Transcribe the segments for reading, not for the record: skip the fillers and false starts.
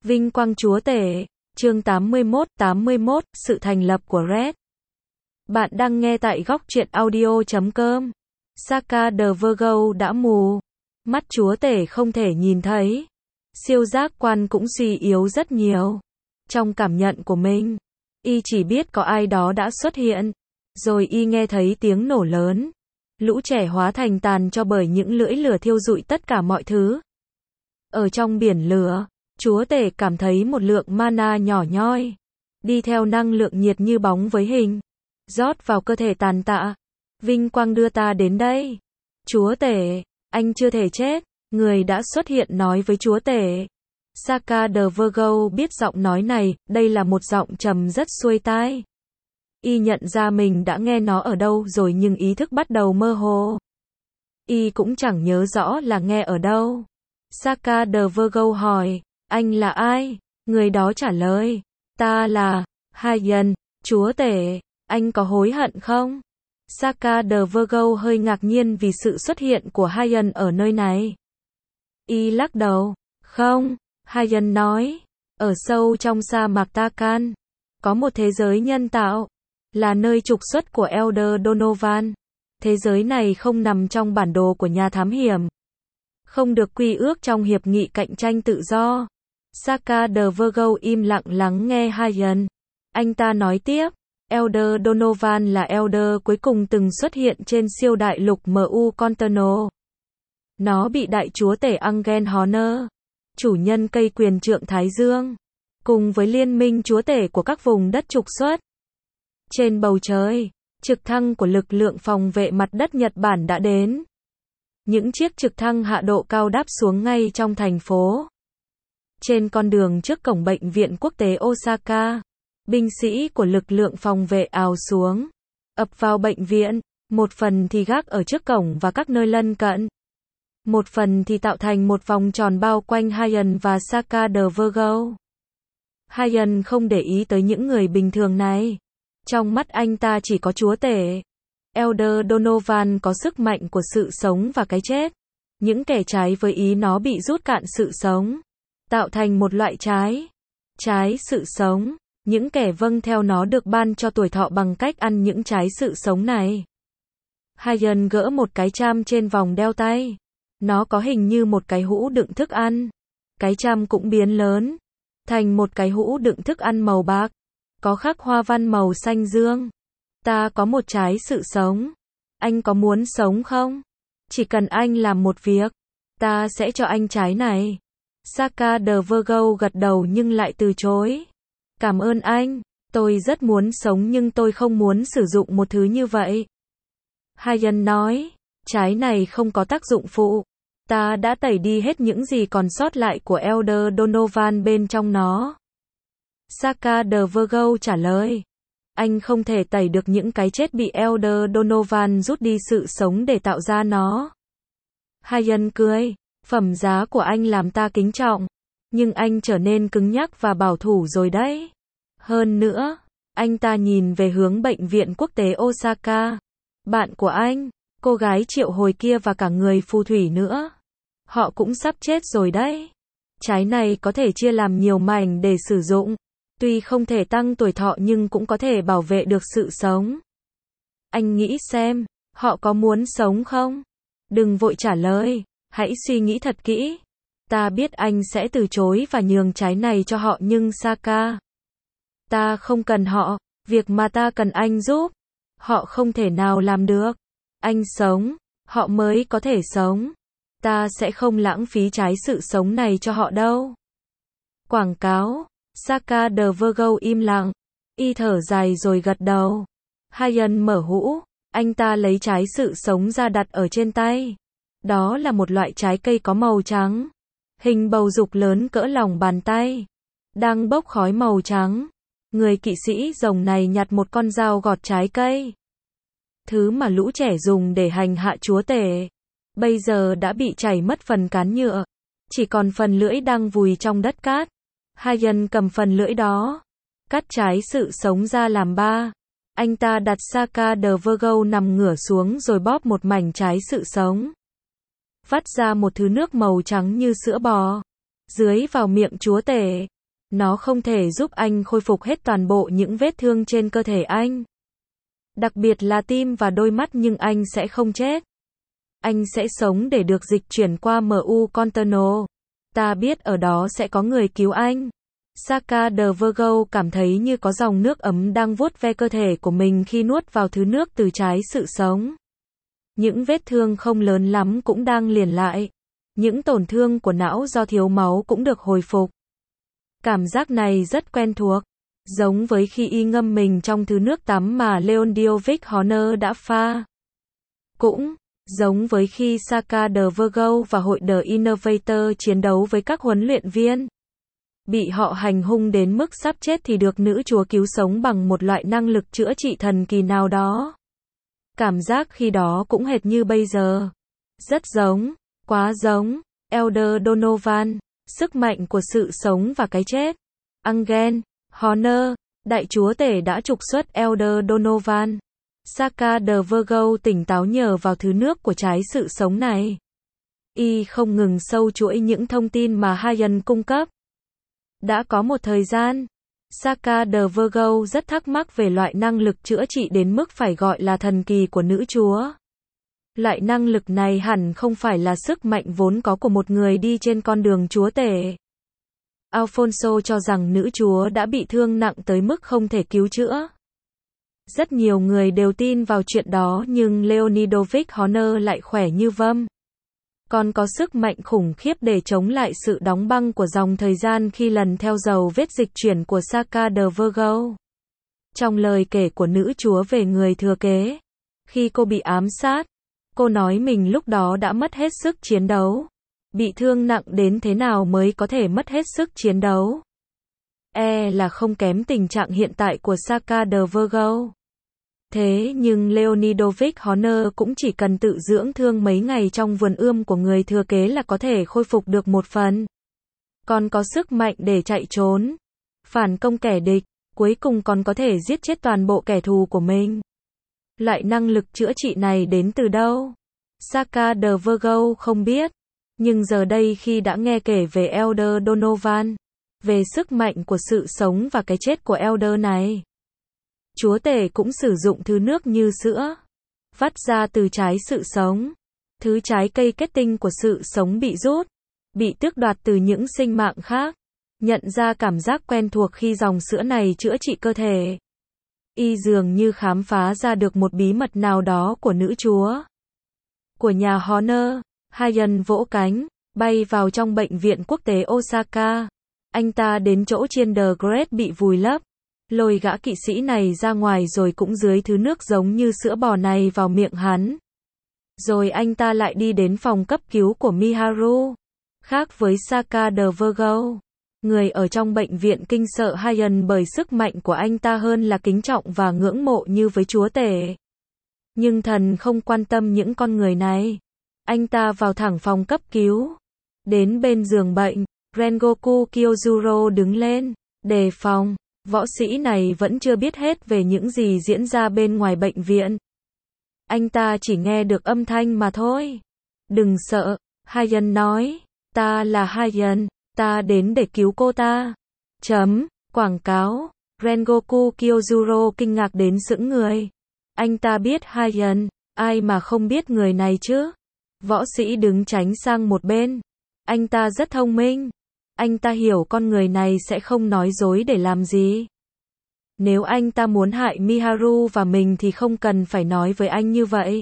Vinh quang chúa tể, chương 81, sự thành lập của Red. Bạn đang nghe tại góc truyện audio.com. Saka the Virgo đã mù. Mắt chúa tể không thể nhìn thấy. Siêu giác quan cũng suy yếu rất nhiều. Trong cảm nhận của mình, y chỉ biết có ai đó đã xuất hiện. Rồi y nghe thấy tiếng nổ lớn. Lũ trẻ hóa thành tàn cho bởi những lưỡi lửa thiêu rụi tất cả mọi thứ. Ở trong biển lửa, chúa tể cảm thấy một lượng mana nhỏ nhoi, đi theo năng lượng nhiệt như bóng với hình, rót vào cơ thể tàn tạ. Vinh quang đưa ta đến đây. Chúa tể, anh chưa thể chết. Người đã xuất hiện nói với chúa tể. Saka the Virgo biết giọng nói này, đây là một giọng trầm rất xuôi tai. Y nhận ra mình đã nghe nó ở đâu rồi nhưng ý thức bắt đầu mơ hồ. Y cũng chẳng nhớ rõ là nghe ở đâu. Saka the Virgo hỏi, anh là ai? Người đó trả lời, ta là Hyen, chúa tể, anh có hối hận không? Saka the Virgo hơi ngạc nhiên vì sự xuất hiện của Hyen ở nơi này. Y lắc đầu, không, Hyen nói, ở sâu trong sa mạc Takan, có một thế giới nhân tạo, là nơi trục xuất của Elder Donovan. Thế giới này không nằm trong bản đồ của nhà thám hiểm, không được quy ước trong hiệp nghị cạnh tranh tự do. Saka the Virgo im lặng lắng nghe Hyen. Anh ta nói tiếp, Elder Donovan là Elder cuối cùng từng xuất hiện trên siêu đại lục MU Conterno. Nó bị đại chúa tể Angen Honor, chủ nhân cây quyền trượng Thái Dương, cùng với liên minh chúa tể của các vùng đất trục xuất. Trên bầu trời, trực thăng của lực lượng phòng vệ mặt đất Nhật Bản đã đến. Những chiếc trực thăng hạ độ cao đáp xuống ngay trong thành phố. Trên con đường trước cổng bệnh viện quốc tế Osaka, binh sĩ của lực lượng phòng vệ ào xuống, ập vào bệnh viện, một phần thì gác ở trước cổng và các nơi lân cận. Một phần thì tạo thành một vòng tròn bao quanh Hyen và Saka the Virgo. Hyen không để ý tới những người bình thường này. Trong mắt anh ta chỉ có chúa tể. Elder Donovan có sức mạnh của sự sống và cái chết. Những kẻ trái với ý nó bị rút cạn sự sống, tạo thành một loại trái sự sống. Những kẻ vâng theo nó được ban cho tuổi thọ bằng cách ăn những trái sự sống này. Hyen gỡ một cái cham trên vòng đeo tay. Nó có hình như một cái hũ đựng thức ăn. Cái cham cũng biến lớn thành một cái hũ đựng thức ăn màu bạc, có khắc hoa văn màu xanh dương. Ta có một trái sự sống. Anh có muốn sống không? Chỉ cần anh làm một việc, ta sẽ cho anh trái này. Saka the Virgo gật đầu nhưng lại từ chối. Cảm ơn anh, tôi rất muốn sống nhưng tôi không muốn sử dụng một thứ như vậy. Hyen nói, trái này không có tác dụng phụ. Ta đã tẩy đi hết những gì còn sót lại của Elder Donovan bên trong nó. Saka the Virgo trả lời, anh không thể tẩy được những cái chết bị Elder Donovan rút đi sự sống để tạo ra nó. Hyen cười, phẩm giá của anh làm ta kính trọng, nhưng anh trở nên cứng nhắc và bảo thủ rồi đấy. Hơn nữa, anh ta nhìn về hướng bệnh viện quốc tế Osaka. Bạn của anh, cô gái triệu hồi kia và cả người phù thủy nữa. Họ cũng sắp chết rồi đấy. Trái này có thể chia làm nhiều mảnh để sử dụng. Tuy không thể tăng tuổi thọ nhưng cũng có thể bảo vệ được sự sống. Anh nghĩ xem, họ có muốn sống không? Đừng vội trả lời, hãy suy nghĩ thật kỹ. Ta biết anh sẽ từ chối và nhường trái này cho họ nhưng Saka, ta không cần họ, việc mà ta cần anh giúp, họ không thể nào làm được. Anh sống, họ mới có thể sống. Ta sẽ không lãng phí trái sự sống này cho họ đâu. Quảng cáo. Saka the Virgo im lặng. Y thở dài rồi gật đầu. Hyen mở hũ. Anh ta lấy trái sự sống ra đặt ở trên tay. Đó là một loại trái cây có màu trắng. Hình bầu dục lớn cỡ lòng bàn tay. Đang bốc khói màu trắng. Người kỵ sĩ rồng này nhặt một con dao gọt trái cây. Thứ mà lũ trẻ dùng để hành hạ chúa tể. Bây giờ đã bị chảy mất phần cán nhựa. Chỉ còn phần lưỡi đang vùi trong đất cát. Hyen cầm phần lưỡi đó, cắt trái sự sống ra làm ba. Anh ta đặt Saka the Virgo nằm ngửa xuống rồi bóp một mảnh trái sự sống. Vắt ra một thứ nước màu trắng như sữa bò. Dưới vào miệng chúa tể. Nó không thể giúp anh khôi phục hết toàn bộ những vết thương trên cơ thể anh. Đặc biệt là tim và đôi mắt, nhưng anh sẽ không chết. Anh sẽ sống để được dịch chuyển qua MU Conterno. Ta biết ở đó sẽ có người cứu anh. Saka de Virgo cảm thấy như có dòng nước ấm đang vuốt ve cơ thể của mình khi nuốt vào thứ nước từ trái sự sống. Những vết thương không lớn lắm cũng đang liền lại. Những tổn thương của não do thiếu máu cũng được hồi phục. Cảm giác này rất quen thuộc. Giống với khi y ngâm mình trong thứ nước tắm mà Leon Horner đã pha. Cũng giống với khi Saka de Virgo và hội The Innovator chiến đấu với các huấn luyện viên. Bị họ hành hung đến mức sắp chết thì được nữ chúa cứu sống bằng một loại năng lực chữa trị thần kỳ nào đó. Cảm giác khi đó cũng hệt như bây giờ. Rất giống, quá giống. Elder Donovan, sức mạnh của sự sống và cái chết. Angel Horner, đại chúa tể đã trục xuất Elder Donovan. Saka de Virgo tỉnh táo nhờ vào thứ nước của trái sự sống này. Y không ngừng sâu chuỗi những thông tin mà Hayan cung cấp. Đã có một thời gian, Saka de Virgo rất thắc mắc về loại năng lực chữa trị đến mức phải gọi là thần kỳ của nữ chúa. Loại năng lực này hẳn không phải là sức mạnh vốn có của một người đi trên con đường chúa tể. Alfonso cho rằng nữ chúa đã bị thương nặng tới mức không thể cứu chữa. Rất nhiều người đều tin vào chuyện đó, nhưng Leonidovic Horner lại khỏe như vâm. Còn có sức mạnh khủng khiếp để chống lại sự đóng băng của dòng thời gian khi lần theo dấu vết dịch chuyển của Saka de Virgo. Trong lời kể của nữ chúa về người thừa kế, khi cô bị ám sát, cô nói mình lúc đó đã mất hết sức chiến đấu. Bị thương nặng đến thế nào mới có thể mất hết sức chiến đấu? Là không kém tình trạng hiện tại của Saka de Virgo. Thế nhưng Leonidovic Horner cũng chỉ cần tự dưỡng thương mấy ngày trong vườn ươm của người thừa kế là có thể khôi phục được một phần. Còn có sức mạnh để chạy trốn, phản công kẻ địch, cuối cùng còn có thể giết chết toàn bộ kẻ thù của mình. Loại năng lực chữa trị này đến từ đâu? Saka de Virgo không biết. Nhưng giờ đây khi đã nghe kể về Elder Donovan, về sức mạnh của sự sống và cái chết của Elder này, chúa tể cũng sử dụng thứ nước như sữa, vắt ra từ trái sự sống. Thứ trái cây kết tinh của sự sống bị rút, bị tước đoạt từ những sinh mạng khác. Nhận ra cảm giác quen thuộc khi dòng sữa này chữa trị cơ thể. Y dường như khám phá ra được một bí mật nào đó của nữ chúa. Của nhà Horner, Hayan vỗ cánh, bay vào trong bệnh viện quốc tế Osaka. Anh ta đến chỗ Chiên the Great bị vùi lấp. Lôi gã kỵ sĩ này ra ngoài rồi cũng dưới thứ nước giống như sữa bò này vào miệng hắn. Rồi anh ta lại đi đến phòng cấp cứu của Miharu. Khác với Saka de Virgo, người ở trong bệnh viện kinh sợ Hayan bởi sức mạnh của anh ta hơn là kính trọng và ngưỡng mộ như với chúa tể. Nhưng thần không quan tâm những con người này. Anh ta vào thẳng phòng cấp cứu. Đến bên giường bệnh, Rengoku Kyojuro đứng lên, đề phòng. Võ sĩ này vẫn chưa biết hết về những gì diễn ra bên ngoài bệnh viện. Anh ta chỉ nghe được âm thanh mà thôi. Đừng sợ, Hayan nói. Ta là Hayan, ta đến để cứu cô ta. Quảng cáo. Rengoku Kyojuro kinh ngạc đến sững người. Anh ta biết Hayan, ai mà không biết người này chứ? Võ sĩ đứng tránh sang một bên. Anh ta rất thông minh. Anh ta hiểu con người này sẽ không nói dối để làm gì. Nếu anh ta muốn hại Miharu và mình thì không cần phải nói với anh như vậy.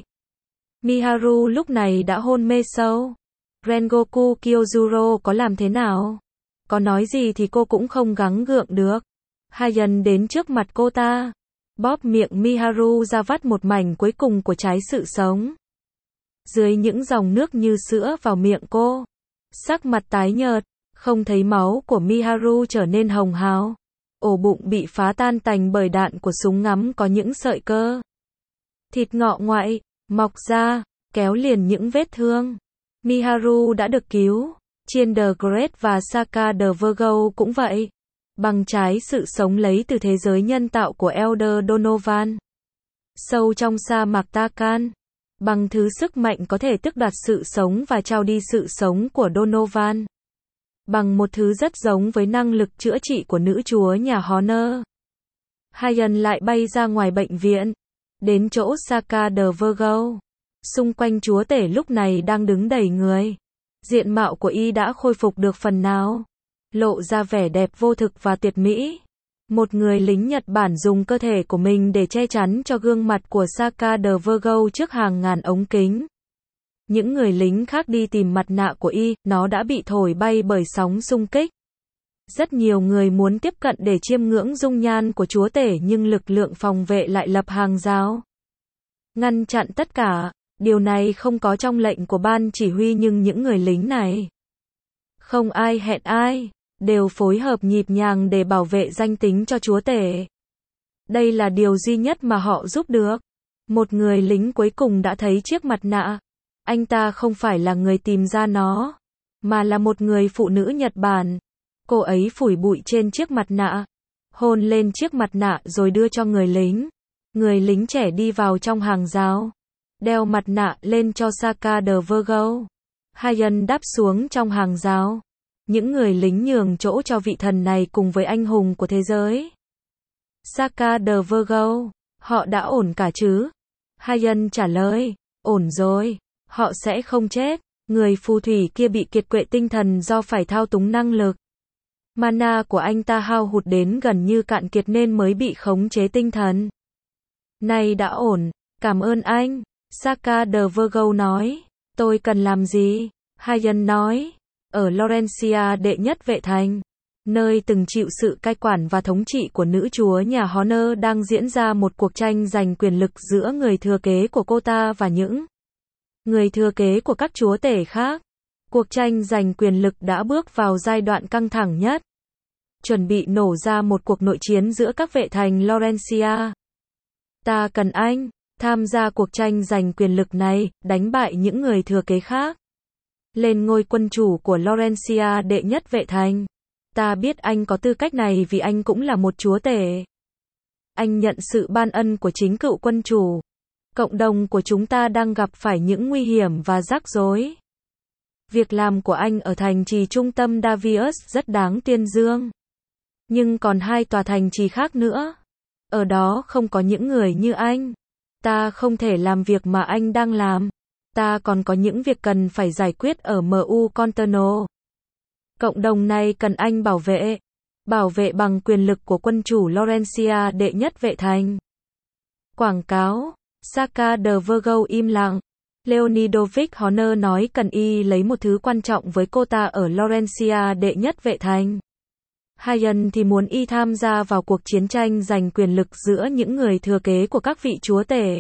Miharu lúc này đã hôn mê sâu. Rengoku Kyojuro có làm thế nào? Có nói gì thì cô cũng không gắng gượng được. Hayan đến trước mặt cô ta, bóp miệng Miharu ra vắt một mảnh cuối cùng của trái sự sống. Dưới những dòng nước như sữa vào miệng cô, sắc mặt tái nhợt, không thấy máu của Miharu trở nên hồng hào. Ổ bụng bị phá tan tành bởi đạn của súng ngắm có những sợi cơ thịt ngọ ngoại mọc ra, kéo liền những vết thương. Miharu đã được cứu. Chiên the Great và Saka de Virgo cũng vậy. Bằng trái sự sống lấy từ thế giới nhân tạo của Elder Donovan. Sâu trong sa mạc Takan. Bằng thứ sức mạnh có thể tước đoạt sự sống và trao đi sự sống của Donovan. bằng một thứ rất giống với năng lực chữa trị của nữ chúa nhà Honor. Hyan lại bay ra ngoài bệnh viện, đến chỗ Saka the Virgo. Xung quanh chúa tể lúc này đang đứng đầy người. Diện mạo của y đã khôi phục được phần nào, lộ ra vẻ đẹp vô thực và tuyệt mỹ. Một người lính Nhật Bản dùng cơ thể của mình để che chắn cho gương mặt của Saka the Virgo trước hàng ngàn ống kính. Những người lính khác đi tìm mặt nạ của y, nó đã bị thổi bay bởi sóng xung kích. Rất nhiều người muốn tiếp cận để chiêm ngưỡng dung nhan của chúa tể nhưng lực lượng phòng vệ lại lập hàng rào, ngăn chặn tất cả. Điều này không có trong lệnh của ban chỉ huy nhưng những người lính này không ai hẹn ai, đều phối hợp nhịp nhàng để bảo vệ danh tính cho chúa tể. Đây là điều duy nhất mà họ giúp được. Một người lính cuối cùng đã thấy chiếc mặt nạ. Anh ta không phải là người tìm ra nó, mà là một người phụ nữ Nhật Bản. Cô ấy phủi bụi trên chiếc mặt nạ, hôn lên chiếc mặt nạ rồi đưa cho người lính. Người lính trẻ đi vào trong hàng rào, đeo mặt nạ lên cho Saka the Virgo. Hyan đáp xuống trong hàng rào. Những người lính nhường chỗ cho vị thần này cùng với anh hùng của thế giới. Saka the Virgo, họ đã ổn cả chứ? Hyan trả lời, ổn rồi, họ sẽ không chết. Người phù thủy kia bị kiệt quệ tinh thần do phải thao túng năng lực. Mana của anh ta hao hụt đến gần như cạn kiệt nên mới bị khống chế tinh thần. Này đã ổn, cảm ơn anh. Saka the Virgo nói, tôi cần làm gì? Hyan nói, ở Laurencia đệ nhất vệ thành, nơi từng chịu sự cai quản và thống trị của nữ chúa nhà Honor, đang diễn ra một cuộc tranh giành quyền lực giữa người thừa kế của cô ta và những người thừa kế của các chúa tể khác. Cuộc tranh giành quyền lực đã bước vào giai đoạn căng thẳng nhất, chuẩn bị nổ ra một cuộc nội chiến giữa các vệ thành Laurencia. Ta cần anh tham gia cuộc tranh giành quyền lực này, đánh bại những người thừa kế khác, lên ngôi quân chủ của Laurencia đệ nhất vệ thành. Ta biết anh có tư cách này vì anh cũng là một chúa tể. Anh nhận sự ban ân của chính cựu quân chủ. Cộng đồng của chúng ta đang gặp phải những nguy hiểm và rắc rối. Việc làm của anh ở thành trì trung tâm Davius rất đáng tuyên dương. Nhưng còn 2 tòa thành trì khác nữa. Ở đó không có những người như anh. Ta không thể làm việc mà anh đang làm. Ta còn có những việc cần phải giải quyết ở MU Conterno. Cộng đồng này cần anh bảo vệ. Bảo vệ bằng quyền lực của quân chủ Laurencia đệ nhất vệ thành. Quảng cáo. Saka the Virgo im lặng. Leonidovic Honor nói cần y lấy một thứ quan trọng với cô ta ở Laurencia đệ nhất vệ thành. Hyan thì muốn y tham gia vào cuộc chiến tranh giành quyền lực giữa những người thừa kế của các vị chúa tể.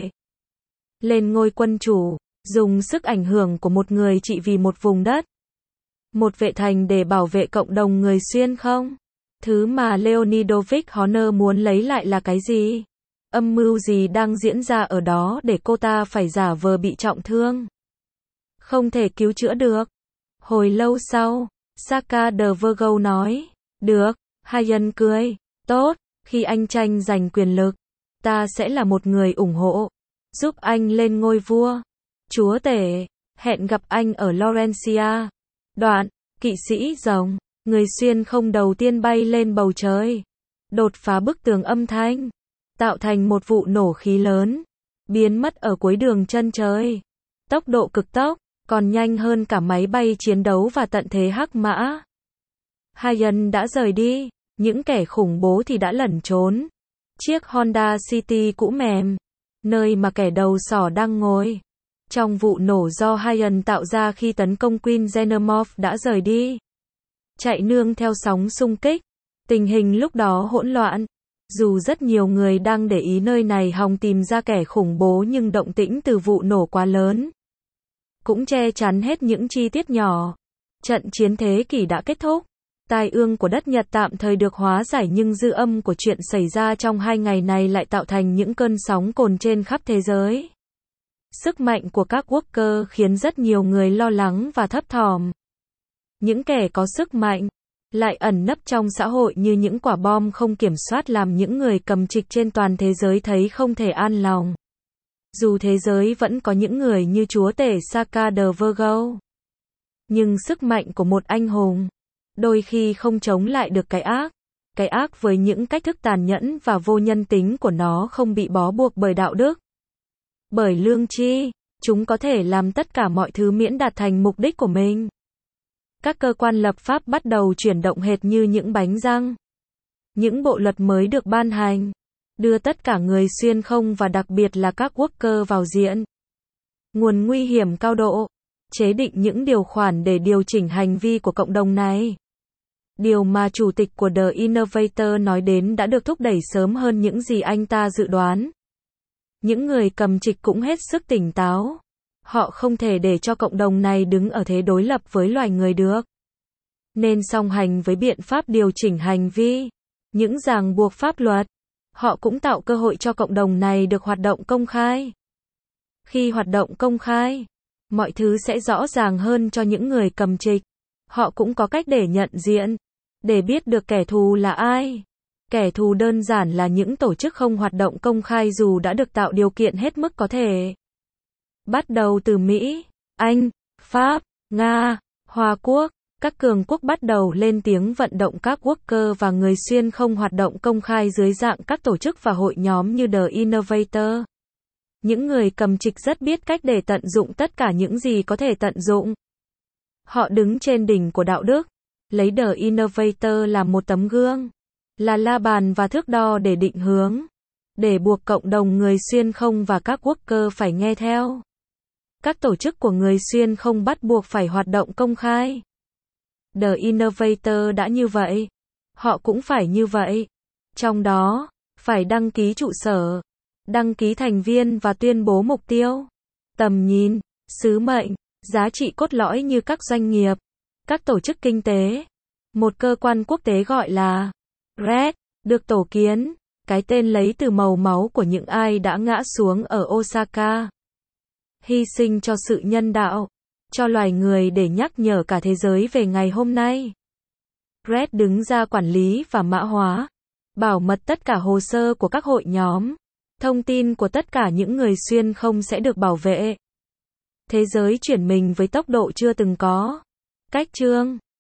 Lên ngôi quân chủ, dùng sức ảnh hưởng của một người trị vì một vùng đất, một vệ thành để bảo vệ cộng đồng người xuyên không? Thứ mà Leonidovic Honor muốn lấy lại là cái gì? Âm mưu gì đang diễn ra ở đó để cô ta phải giả vờ bị trọng thương? Không thể cứu chữa được. Hồi lâu sau, Saka the Virgo nói, được. Hyan cười, tốt, khi anh tranh giành quyền lực, ta sẽ là một người ủng hộ, giúp anh lên ngôi vua. Chúa tể, hẹn gặp anh ở Laurencia. Đoạn, kỵ sĩ rồng, người xuyên không đầu tiên bay lên bầu trời, đột phá bức tường âm thanh, tạo thành một vụ nổ khí lớn, biến mất ở cuối đường chân trời. Tốc độ cực tốc, còn nhanh hơn cả máy bay chiến đấu và tận thế hắc mã. Hyan đã rời đi, những kẻ khủng bố thì đã lẩn trốn. Chiếc Honda City cũ mềm, nơi mà kẻ đầu sỏ đang ngồi, trong vụ nổ do Hyan tạo ra khi tấn công Queen Xenomorph đã rời đi. Chạy nương theo sóng xung kích. Tình hình lúc đó hỗn loạn. Dù rất nhiều người đang để ý nơi này hòng tìm ra kẻ khủng bố nhưng động tĩnh từ vụ nổ quá lớn, cũng che chắn hết những chi tiết nhỏ. Trận chiến thế kỷ đã kết thúc. Tai ương của đất Nhật tạm thời được hóa giải nhưng dư âm của chuyện xảy ra trong 2 ngày này lại tạo thành những cơn sóng cồn trên khắp thế giới. Sức mạnh của các worker khiến rất nhiều người lo lắng và thấp thỏm. Những kẻ có sức mạnh lại ẩn nấp trong xã hội như những quả bom không kiểm soát làm những người cầm trịch trên toàn thế giới thấy không thể an lòng. Dù thế giới vẫn có những người như chúa tể Saka the Virgo, nhưng sức mạnh của một anh hùng đôi khi không chống lại được cái ác với những cách thức tàn nhẫn và vô nhân tính của nó không bị bó buộc bởi đạo đức, bởi lương tri, chúng có thể làm tất cả mọi thứ miễn đạt thành mục đích của mình. Các cơ quan lập pháp bắt đầu chuyển động hệt như những bánh răng. Những bộ luật mới được ban hành, đưa tất cả người xuyên không và đặc biệt là các worker vào diện. Nguồn nguy hiểm cao độ, chế định những điều khoản để điều chỉnh hành vi của cộng đồng này. Điều mà chủ tịch của The Innovator nói đến đã được thúc đẩy sớm hơn những gì anh ta dự đoán. Những người cầm trịch cũng hết sức tỉnh táo. Họ không thể để cho cộng đồng này đứng ở thế đối lập với loài người được. Nên song hành với biện pháp điều chỉnh hành vi, những ràng buộc pháp luật, họ cũng tạo cơ hội cho cộng đồng này được hoạt động công khai. Khi hoạt động công khai, mọi thứ sẽ rõ ràng hơn cho những người cầm trịch. Họ cũng có cách để nhận diện, để biết được kẻ thù là ai. Kẻ thù đơn giản là những tổ chức không hoạt động công khai dù đã được tạo điều kiện hết mức có thể. Bắt đầu từ Mỹ, Anh, Pháp, Nga, Hoa Quốc, các cường quốc bắt đầu lên tiếng vận động các worker và người xuyên không hoạt động công khai dưới dạng các tổ chức và hội nhóm như The Innovator. Những người cầm trịch rất biết cách để tận dụng tất cả những gì có thể tận dụng. Họ đứng trên đỉnh của đạo đức, lấy The Innovator làm một tấm gương, là la bàn và thước đo để định hướng, để buộc cộng đồng người xuyên không và các worker phải nghe theo. Các tổ chức của người xuyên không bắt buộc phải hoạt động công khai. The Innovator đã như vậy. Họ cũng phải như vậy. Trong đó, phải đăng ký trụ sở, đăng ký thành viên và tuyên bố mục tiêu, tầm nhìn, sứ mệnh, giá trị cốt lõi như các doanh nghiệp, các tổ chức kinh tế. Một cơ quan quốc tế gọi là RED, được tổ kiến, cái tên lấy từ màu máu của những ai đã ngã xuống ở Osaka, hy sinh cho sự nhân đạo, cho loài người để nhắc nhở cả thế giới về ngày hôm nay. RED đứng ra quản lý và mã hóa, bảo mật tất cả hồ sơ của các hội nhóm. Thông tin của tất cả những người xuyên không sẽ được bảo vệ. Thế giới chuyển mình với tốc độ chưa từng có. Cách chương